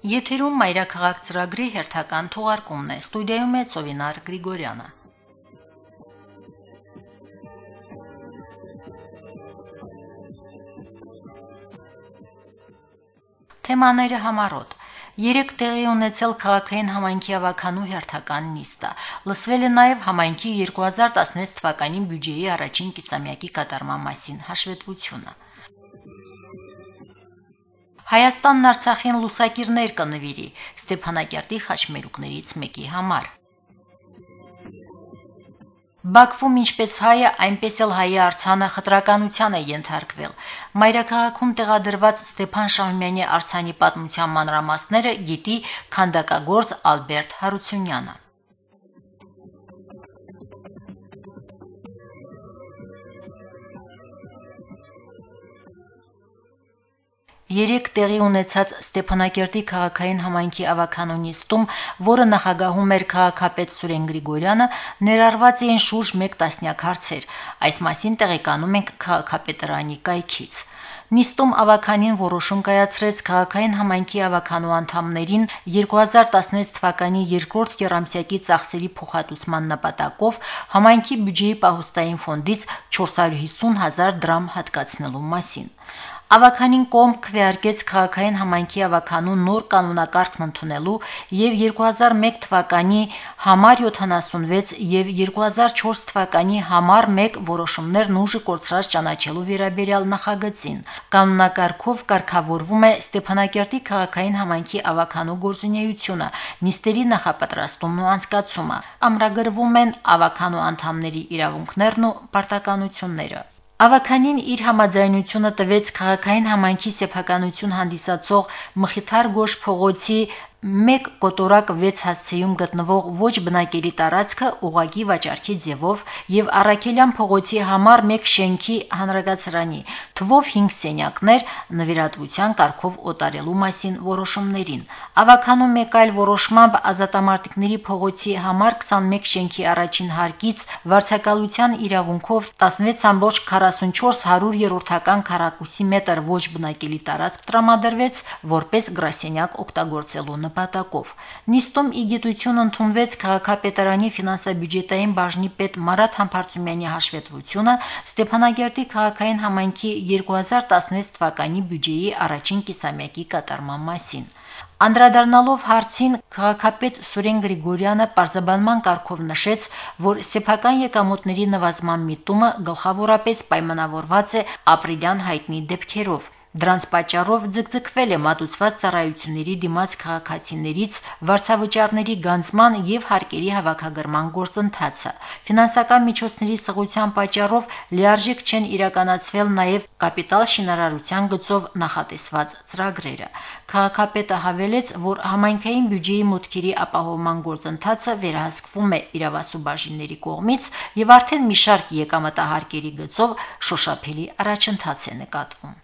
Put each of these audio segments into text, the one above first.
Եթերում մայրաքաղաք ծրագրի հերթական թողարկումն է, ստուդիայում է Ծովինար Գրիգորյանը։ Թեմաները համառոտ։ Երեկ տեղի ունեցել քաղաքային համայնքի ավականու հերթական նիստը։ Լսվել է նաև համայնքի 2016 թվականի բյուջեի առաջին կիսամյակի կատարման մասին հաշվետվությունը։ Հայաստանն Արցախին լուսակիրներ կնվիրի Ստեփանակերտի խաչմերուկներից մեկի համար։ Բաքվում ինչպես հայը, այնպես էլ հայի արձանը խտրականության է ենթարկվել։ Մայրաքաղաքում տեղադրված Ստեփան Շահումյանի արձանի պատմության մանրամասները գիտի քանդակագործ Ալբերտ Հարությունյանը։ Երեկ տեղի ունեցած Ստեփանակերտի քաղաքային համայնքի ավականու նիստում, որը նախագահում էր քաղաքապետ Սուրեն Գրիգորյանը, ներառված էին շուրջ 1 տասնյակ հարցեր։ Այս մասին տեղեկանում ենք քաղաքապետարանի կայքից։ Նիստում ավականին որոշում կայացրեց քաղաքային համայնքի ավականու անդամներին 2016 թվականի երկրորդ եռամսյակի ծախսերի փոխհատուցման նպատակով համայնքի բյուջեի պահուստային ֆոնդից 450,000 դրամ հատկացնելու մասին։ Ավականին կողմ քվեարկեց քաղաքային համայնքի ավականու նոր կանոնակարգն ընդունելու եւ 2001 թվականի համար 76 եւ 2004 թվականի համար 1 որոշումներն ուժը կորցրած ճանաչելու վերաբերյալ նախագծին։ Կանոնակարգով կարգավորվում է Ստեփանակերտի քաղաքային համայնքի ավականու գործունեությունը, նիստերի նախապատրաստումն ու անցկացումը։ Ամրագրվում են ավականու անդամների իրավունքներն ու պարտականությունները։ Ավականին իր համաձայնությունը տվեց քաղաքային համայնքի սեփականություն հանդիսացող Մխիթար Գոշ փողոցի 1 կոտորակ 6 հասցեում գտնվող ոչ բնակելի տարածքը ուղղակի վաճառքի ձևով եւ Առաքելյան փողոցի համար 1 շենքի հանրակացարանի թվով 5 սենյակներ նվիրատվության կարգով օտարելու մասին որոշումներին։ Ավականու մեկ այլ որոշմամբ Ազատամարտիկների փողոցի համար 21 շենքի առաջին հարկից վարձակալության իրավունքով 16.44 100-րդական քառակուսի մետր ոչ բնակելի տարածք տրամադրվեց որպես գրասենյակ օգտագործելու նպատակով։ Նիստում ի գիտություն ընդունվեց քաղաքապետարանի ֆինանսա-բյուջետային բաժնի պետ Մարատ Համբարձումյանի հաշվետվությունը Ստեփանակերտի քաղաքային համայնքի 2016 թվականի բյուջեի առաջին կիսամյակի կատարման մասին։ Անդրադառնալով հարցին, քաղաքապետ Սուրեն Գրիգորյանը պարզաբանման կարգով նշեց, որ սեփական եկամուտների նվազման միտումը գլխավորապես պայմանավորված է ապրիլյան հայտնի դեպքերով։ Դրանց պատճառով ձգձգվել է մատուցված ծառայությունների դիմաց քաղաքացիներից վարձավճարների գանձման եւ հարկերի հավաքագրման գործընթացը։ Ֆինանսական միջոցների սղության պատճառով լիարժեք չեն իրականացվել նաեւ կապիտալ շինարարության գծով նախատեսված ծրագրերը։ Քաղաքապետը հավելեց, որ համայնքային բյուջեի մուտքերի ապահովման գործընթացը վերահսկվում է իրավասու բաժինների կողմից եւ արդեն մի շարք եկամտահարկերի գծով շոշափելի առաջընթաց է նկատվում։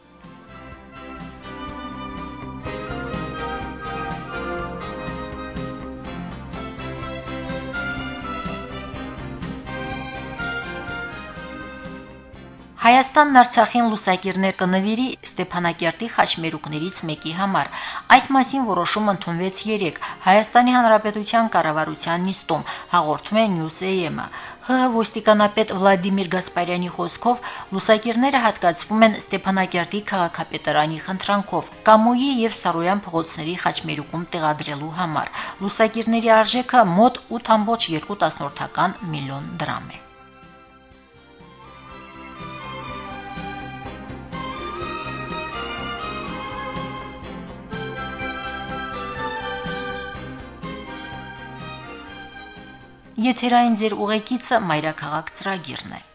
Հայաստանն Արցախին լուսակիրներ կնվիրի Ստեփանակերտի խաչմերուկներից մեկի համար։ Այս մասին որոշում ընդունվեց երեկ Հայաստանի Հանրապետության կառավարության նիստում, հաղորդում է News.am-ը։ ՀՀ ոստիկանապետ Վլադիմիր Գասպարյանի խոսքով լուսակիրները հատկացվում են Ստեփանակերտի քաղաքապետարանի խնդրանքով Կամոյի եւ Սարոյան փողոցների խաչմերուկում տեղադրելու համար։ Լուսակիրների արժեքը մոտ 8.2 միլիոն դրամ է։ Եթերային ձեր ուղեկիցը մայրաքաղաք ծրագիրն է։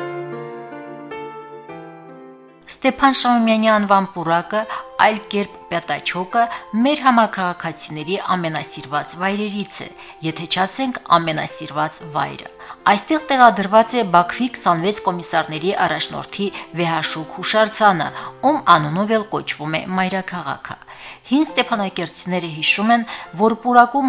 Ստեփան Շահումյանի անվան պուրակը, այլ կերպ Կարապյատաչոկը մեր համաքաղաքացիների ամենասիրված վայրերից է, եթե չասենք ամենասիրված վայրը։ Այստեղ տեղադրված է Բաքվի 26 կոմիսարների առաջնորդի վեհաշուք հուշարձանը, ում անունով էլ կոչվում է Մայրաքաղաքը։ Հին ստեփանակերտցիները հիշում են, որ պուրակում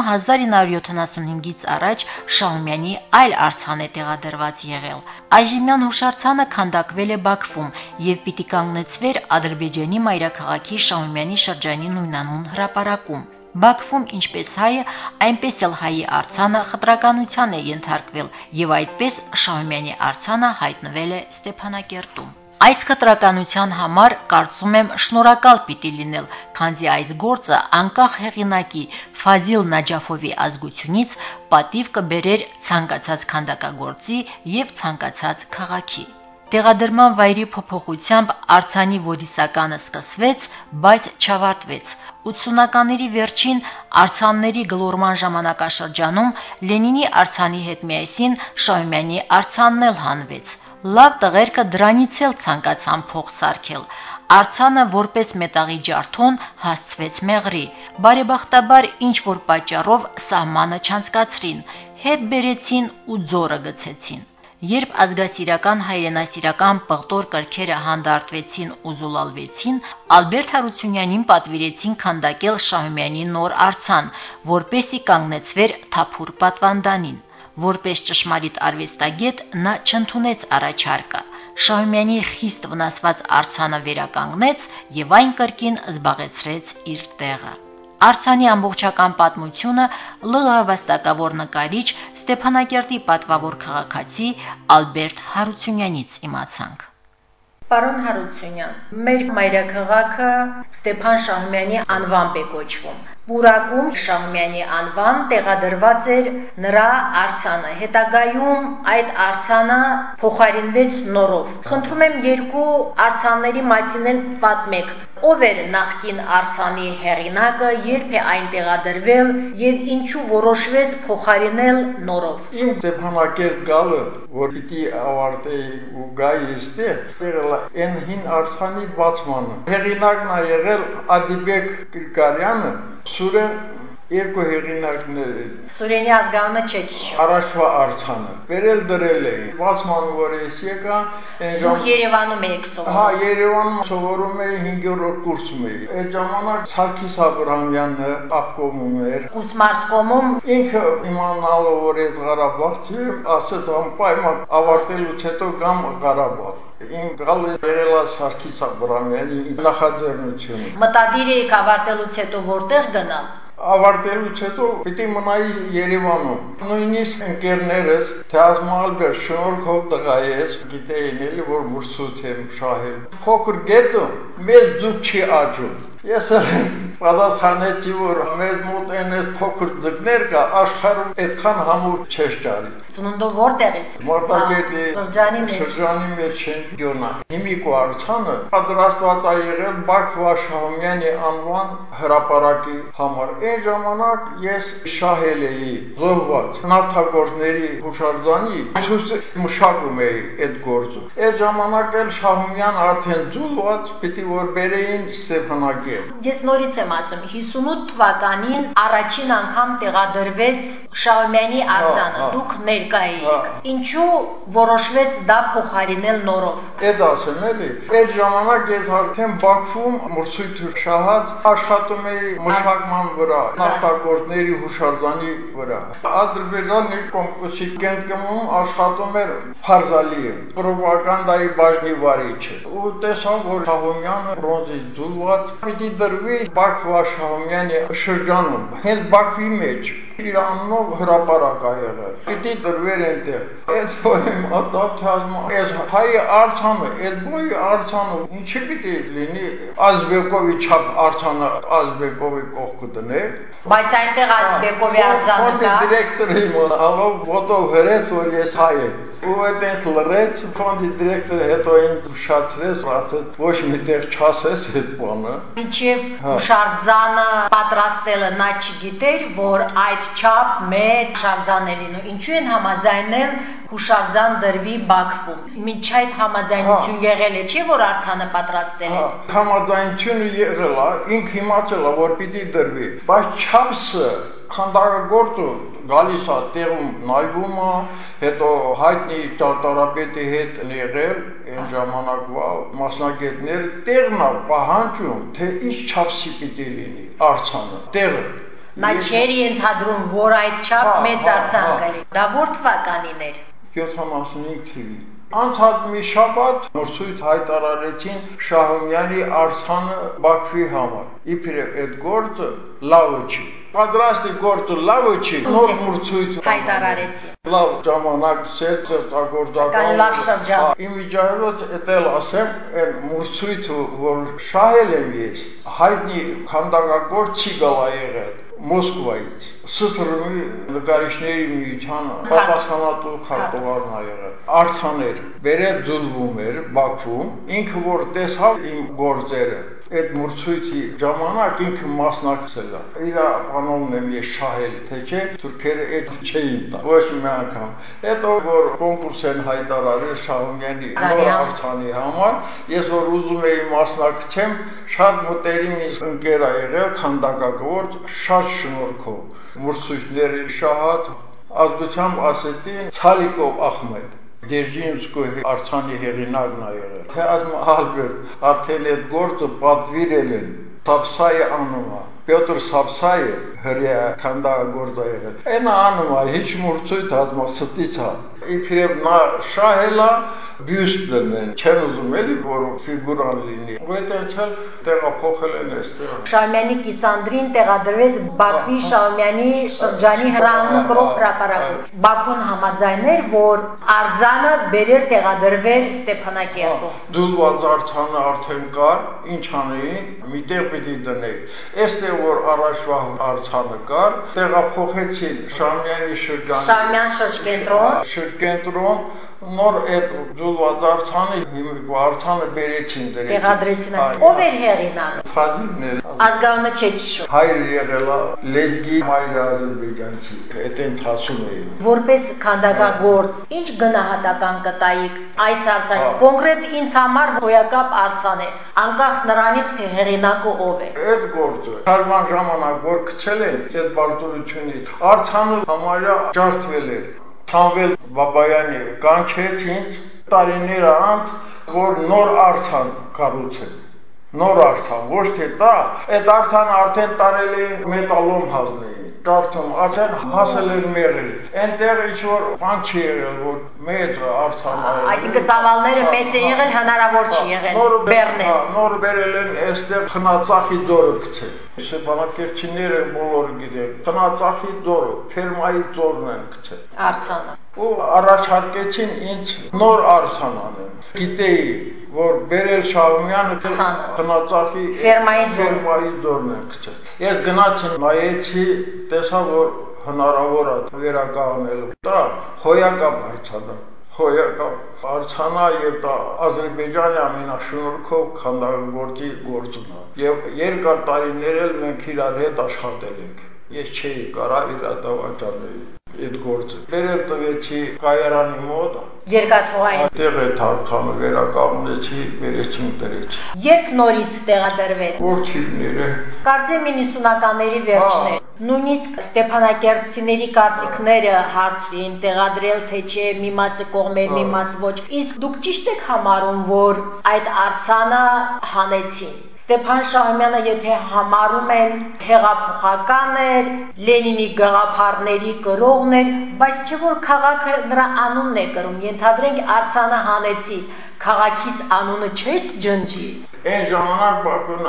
1975-ից առաջ Շահումյանի այլ արձան է տեղադրված եղել։ Այժմյան հուշարձանը քանդակվել է Բաքվում եւ պիտի կանգնեցվեր Ադրբեջանի մայրաքաղաքի Շահումյանի շրջանի նույնանուն հրապարակում։ Բաքվում ինչպես հայը, այնպես էլ հայի արձանը խտրականության է ենթարկվել եւ այդպես Շահումյանի արձանը հայտնվել է Ստեփանակերտում։ Այս խտրականության համար կարծում եմ շնորհակալ պիտի լինել, քանզի այս գործը անկախ հեղինակի Ֆազիլ Նաջաֆովի ազգությունից պատիվ կբերեր ցանկացած քանդակագործի եւ ցանկացած քաղաքի։ Տեղադրման վայրի փոփոխությամբ արձանի ոդիսականը սկսվեց, բայց չավարտվեց։ 80-ականների վերջին արձանների գլորման ժամանակաշրջանում Լենինի արձանի հետ միասին Շահումյանի արձանն էլ հանվեց։ Լավ տղերքը դրանից էլ ցանկացան փող սարքել։ Արձանը որպես մետաղի ջարդոն հասցվեց մեղրի։ Բարեբախտաբար ինչ որ պատճառով սահմանը չանցկացրին, հետ բերեցին ու ձորը գցեցին։ Երբ ազգասիրական հայրենասիրական պղտոր կրքերը հանդարտվեցին ու զուլալվեցին, Ալբերտ Հարությունյանին պատվիրեցին քանդակել Շահումյանի նոր արձան, որպեսի կանգնեցվեր թափուր պատվանդանին։ Որպես ճշմարիտ արվեստագետ նա չընդունեց առաջարկը։ Շահումյանի խիստ վնասված արձանը վերականգնեց եւ այն կրկին զբաղեցրեց իր տեղը։ Արձանի ամբողջական պատմությունը ԼՂՀ վաստակավոր նկարիչ Ստեփանակերտի պատվավոր քաղաքացի Ալբերտ Հարությունյանից իմացանք։ Պարոն Հարությունյան, մեր մայրաքաղաքը Ստեփան Շահումյանի անվամբ է կոչվում։ Պուրակում Շահումյանի անվան տեղադրված էր նրա արձանը։ Հետագայում այդ արձանը փոխարինվեց նորով։ Խնդրում եմ երկու արձանների մասին էլ պատմեք։ Ով էր նախկին արձանի հեղինակը, երբ է այն տեղադրվել եւ ինչու որոշվեց փոխարինել նորով։ Իմ Ստեփանակերտ գալը, որ պիտի ավարտեի ու գայի այստեղ, եղել այն հին արձանի բացմանը։ Հեղինակն է եղել Ադիբեկ Գրիգարյանը, Սուրեն երկու հեղինակներ են։ Սուրենի ազգանունը չեք հիշում։ Առաջվա արձանը վերել դրել էին։ Բացման որ ես եկա, Դուք Երևանում եք սովորում։ Հա, Երևանում սովորում էի 5-րդ կուրսում էի։ Այդ ժամանակ Սարգիս Աբրահամյանը ապկոմում էր։ Կուսմարտկոմում Ինքը իմանալով որ ես Ղարաբաղցի եմ, ասաց անպայման ավարտելուց հետո գամ Ղարաբաղ։ Իմ գալը եղել է Սարգիս Աբրահամյանի նախաձեռնությունը։ մտադիր եք ավարտելուց հետո որտեղ գնալ։ Ավարտելուց հետո պիտի մնայի Երևանում։ Նույնիսկ ընկերներս Թեազմալբեր շնորհքով տղա ես, գիտեին էլի որ մրցույթ եմ շահել։ Փոքր գետը մեծ ձուկ չի աճում։ Ես պատասխանեցի որ մեզ մոտ այն փոքր ձկներ կա, աշխարհում այդքան համուր չես ճարի։ Ծնունդով որտեղից։ Մարտակերտի շրջանի մեջ Չեմպիոնա։ Հիմիկու արձանը պատրաստված է եղել Բաքվա Շահումյանի անվան հրապարակի համար։ Այն ժամանակ ես շահել էի զոհված նավթագործների հուշարձանի ցույց մշակում էի այդ գործը։ Այդ ժամանակ էլ Շահումյան արդեն զուլված պիտի որ բերեին Ստեփանակերտ։ Ես նորից եմ ասում 58 թվականին առաջին անգամ տեղադրվեց Շահումյանի արձանը։ Դուք ներկա էիք։ Ինչու որոշվեց դա փոխարինել նորով։ Այդ ասեմ էլի, այդ ժամանակ ես արդեն Բաքվում մրցույթ շահած աշխատում էի մշակման վրա, նավթագործների հուշարձանի վրա։ Ադրբեջանի կոմկուսի կենտրոնում աշխատում էր Ֆարզալիև, պրոպագանդայի բաժնի վարիչը։ Ու տեսավ որ Շահումյանը բրոնզի ձուլված պիտի դրվի Բաքվա Շահումյանի շրջանում, հենց Բաքվի մեջ։ Իր անունով հրապարակ ա եղել։ Պիտի դրվեր այնտեղ։ Այս որեմ ադապտազմ, այս հայ արձանը, այդ բոյի արձանը ինչի պիտի լինի Ազբեկովի չափ արձանը Ազբեկովի կողքը դնեք։ Բայց այնտեղ Ազբեկովի արձանը կա։ Ֆոնդի դիրեկտորը իմացավ, ֆոտո հրեց որ ես հայ եմ։ Ու այդպես լրեց, ֆոնդի դիրեկտորը հետո ինձ ուշացրեց, ասեց ոչ միտեղ չասես այդ բանը։ Մինչև հուշարձանը պատրաստելը նա չգիտեր, որ այդ այդչափ մեծ հուշարձան է լինում։ Ինչու են համաձայնել հուշարձան դրվի Բաքվում։ Մինչ այդ համաձայնություն եղել է, չէ՞ որ արձանը պատրաստել են։ Համաձայնությունը եղել է, ինքը իմացել է, որ պիտի դրվի, բայց չափսը քանդակագործը գալիս է տեղում նայվում է, հետո հայտնի ճարտարապետի հետ եղել այն ժամանակվա մասնագետներ տեղն է պահանջում, թե ինչ չափսի պիտի լինի արձանը, տեղը։ Նա չէր ենթադրում, որ այդչափ մեծ արձան կլինի։ Դա որ թվականին էր։ 75 թվականին։ Անցած մի շաբաթ մրցույթ հայտարարեցին Շահումյանի արձանը Բաքվի համար։ Իբրև այդ գործը լավը չի։ Պատրաստի գործը լավը չի, նոր մրցույթ հայտարարեցին։ Լավ ժամանակ ստեղծագործական լավ շրջան։ Իմիջիայլոց էտել ասեմ, այն մրցույթը, որ շահել եմ ես, հայտնի քանդակագործ չի գալա եղել Մոսկվայից։ ՍՍՌ-ի նկարիչների միության պատասխանատու քարտուղարն ա եղել։ Արձաներ բերել ձուլվում էր Բաքվում, ինքը որ տեսավ իմ գործերը, այդ մրցույթի ժամանակ ինքը մասնակցել է։ Իր բանալն եմ ես շահել, թե չէ, թուրքերը այդ չէին տա։ Ոչ մի անգամ։ Հետո որ կոնկուրս են հայտարարել Շահումյանի նոր արձանի համար, ես որ ուզում էի մասնակցեմ, շատ մտերիմ ինձ ընկեր ա եղել քանդակագործ, շատ շնորհքով։ Մրցույթների շահած ազգությամբ ասեցին Ցալիկով Ախմեդ Դեժինսկոյի արձանի հեղինակն ա եղել։ Թե ասում Ալբերտ, արդեն այդ գործը պատվիրել են Սապսայը անում է։ Պյոտր Սապսայը հրյա քանդակագործ ա եղել։ Այն անում է, ինչ մրցույթ ասում ստից է։ Իբրև նա շահել է բյուստ դնեն, չեն ուզում էլի, որ ֆիգուրան լինի։ Այդտեղ տեղափոխել են այստեղ։ Շահումյանի կիսանդրին տեղադրվեց Բաքվի Շահումյանի շրջանի հրանուկրող հրապարակում։ Բաքուն համաձայներ, որ արձանը բերեր տեղադրվել Ստեփանակերտում։ Դուլված արձանը արդեն կար, ինչ անեին, միտեղ պիտի դնել։ Այստեղ որ առաջվա արձանը կար, տեղափոխեցին Շահումյանի շրջանի Շահումյան շրջենտրոն նոր այդ ձուլված արձանը բերեցին դրեցին։ Տեղադրեցին։ Ով էր հեղինակ։ Ֆազիլներ։ Ազգանունը չէ հիշում։ Հայր եղել է լեզգի մայրը ադրբեջանցի։ Այդեն ցածում էին։ Որպես քանդակագործ, ինչ գնահատական կտայիք այս արձանի։ Կոնկրետ ինձ համար հոյակապ արձան է, անկախ նրանից թե հեղինակը ով է։ Այդ գործը շարժման ժամանակ որ գցել են այդ բարդությունից, արձանը համարյա ջարդվել էր։ Սամվել Բաբայանի կանչեց ինձ տարիներ անց, որ նոր արձան կառուցել։ Նոր արձան, ոչ թե տա, այդ արձանը արդեն տարել էին մետալոմ հազնեին։ Ջարդում, արդեն հասել են մեղրի։ Այնտեղ ինչ-որ բան չի եղել, որ մեծ արձան ա եղել։ Այսինքն տավալները մեծ է եղել, հնարավոր չի եղել բեռնել։ Նոր բերել են այստեղ Խնածախի ձորը գցել։ Ստեփանակերտցիները բոլորը գիտեն, Խնածախի ձորը, Ֆերմայի ձորն են գցել։ Արձանը։ Ու առաջարկեցին ինձ նոր արձան անեմ։ Գիտեի, որ բերել Շահումյանը Խնածախի Ֆերմայի ձորն են գցել։ Ես գնացի նայեցի, տեսա, որ հնարավոր է վերականգնել։ Դա հոյակապ արձանը։ Հոյակապ արձանա եւ դա Ադրբեջանի ամենաշնորհքով քանդակագործի գործն է։ Եվ երկար տարիներ էլ մենք իրար հետ աշխատել ենք։ Ես չէի կարա իր դավաճանել այդ գործը։ Բերել տվեցի կայարանի մոտ։ Երկաթուղային։ Այդտեղ է թարգմանը վերականգնեցի, վերեցին դրեցի։ Երբ նորից տեղադրվել։ Որթիվները։ Կարծեմ 90-ականների վերջներ։ Նույնիսկ Ստեփանակերտցիների կարծիքները հարցրի են տեղադրել, թե չէ, մի մասը կողմեր, մի մասը ոչ։ Իսկ դուք ճիշտ եք համարում, որ այդ արձանը հանեցին։ Ստեփան Շահումյանը եթե համարում են հեղափոխական էր, Լենինի գաղափարների կրողն էր, բայց չէ որ քաղաքը նրա անունն է կրում, ենթադրենք արձանը հանեցի, քաղաքից անունը չես ջնջի։ Այն ժամանակ Բաքուն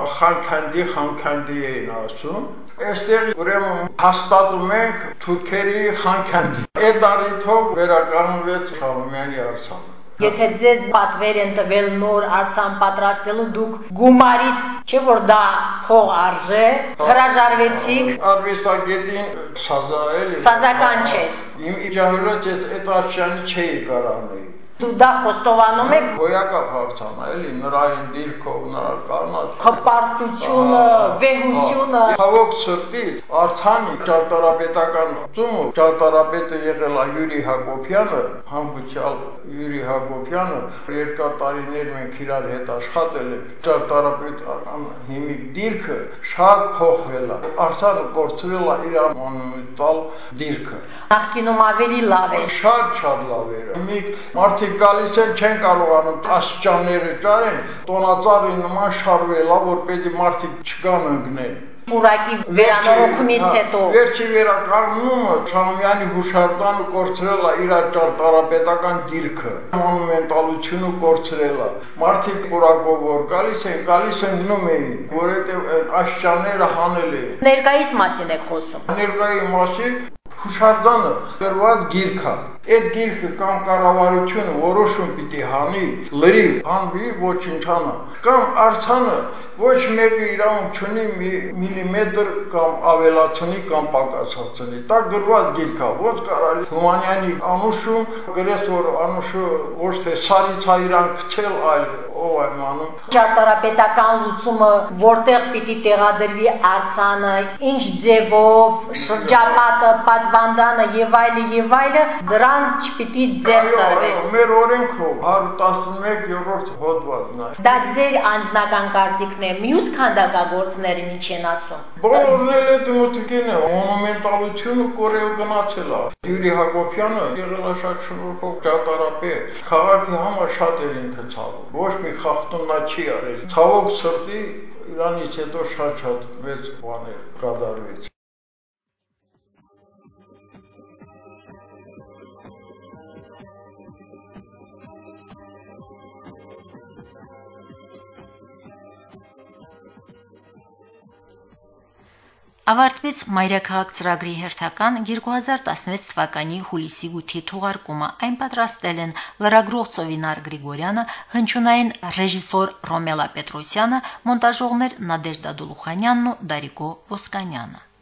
խանքանդի էին ասում, այստեղ ուրեմն հաստատում ենք թուրքերի խանքանդի։ Այդ առիթով վերականգնվեց Շահումյանի արձանը։ Եթե ձեզ պատվեր են տվել նոր արձան պատրաստելու, դուք գումարից, չէ որ դա փող արժե, հրաժարվեցիք։ Արվեստագետին սազա էլի։ Սազական չէ։ Իմ իջահորոց այդ արշյանի չէի կարանել։ Դու դա խոստովանում եք Հոյակապ հարցանա, էլի նրային դիրքով, նրա կանած հպարտությունը, վեհությունը Ցավոք սրտի Արցանի ճարտարապետական ծումը ճարտարապետը եղել է Յուրի Հակոբյանը, հանգուցյալ Յուրի Հակոբյանը, երկար տարիներ մենք իրար հետ աշխատել ենք, ճարտարապետական հիմիկ դիրքը շատ փոխվել է։ Արցանը կորցրել է իր մոնումենտալ դիրքը։ Նախկինում ավելի լավ էր։ Շատ լավ էր։ Մի մարդիկ գալիս են չեն կարողանում աստիճանները ճարեն, տոնածառի նման շարվելա, որպեսզի մարդիկ չգան ընկնեն։ Պուրակի վերանորոգումից հետո Վերջի վերականգնումը Շահումյանի հուշարձանը կորցրել է իր ճարտարապետական դիրքը, մոնումենտալությունը կորցրել է։ Մարդիկ պուրակով որ գալիս են գնում էին, որովհետև աստիճանները հանել էին։ Ներկայիս մասին եք խոսում։ Ներկայի մասին հուշարձանը գրված գիրք է։ Այդ գիրքը կամ կառավարությունը որոշում պիտի հանի, լրիվ հանվի, ոչնչանա, կամ Արցանը ոչ մեկը իրավունք չունի միլիմետր կամ ավելացնի կամ պակասացնի։ Դա գրված գիրք է, ոնց կարելի Թումանյանի անուշում գրես որ անուշը ոչ թե սարից է իրան գցել, այլ ով այմանում։ Ճարտարապետական լուծումը որտեղ պիտի տեղադրվի Արցանը, ինչ ձևով, շրջապատը, պատվանդանը եւ այլը, դրան չպիտի ձեռ տրվեր։ Մեր օրենքով 111-րդ հոդվածն է։ Դա ձեր անձնական կարծիքն է, մյուս քանդակագործներն ինչ են ասում։ Բոլորն էլ այդ մտքին է, մոնումենտալությունը կորել գնացել է։ Յուրի Հակոբյանը եղել է շատ շնորհքով ճարտարապետ, քաղաքի համար շատ էր ինքը ցավում։ Ոչ մի խախտում նա չի արել։ Ցավոք սրտի իրանից հետո շատ մեծ բաներ կատարվեց։ Ավարտվեց Մայրաքաղաք ծրագրի հերթական 2016 թվականի հուլիսի 8-ի թողարկումը։ Այն պատրաստել են լրագրող Ծովինար Գրիգորյանը, հնչյունային ռեժիսոր Ռոմելա Պետրոսյանը, մոնտաժողներ Նադեժդա Դոլուխանյանն ու Դարիկո Ոսկանյանը։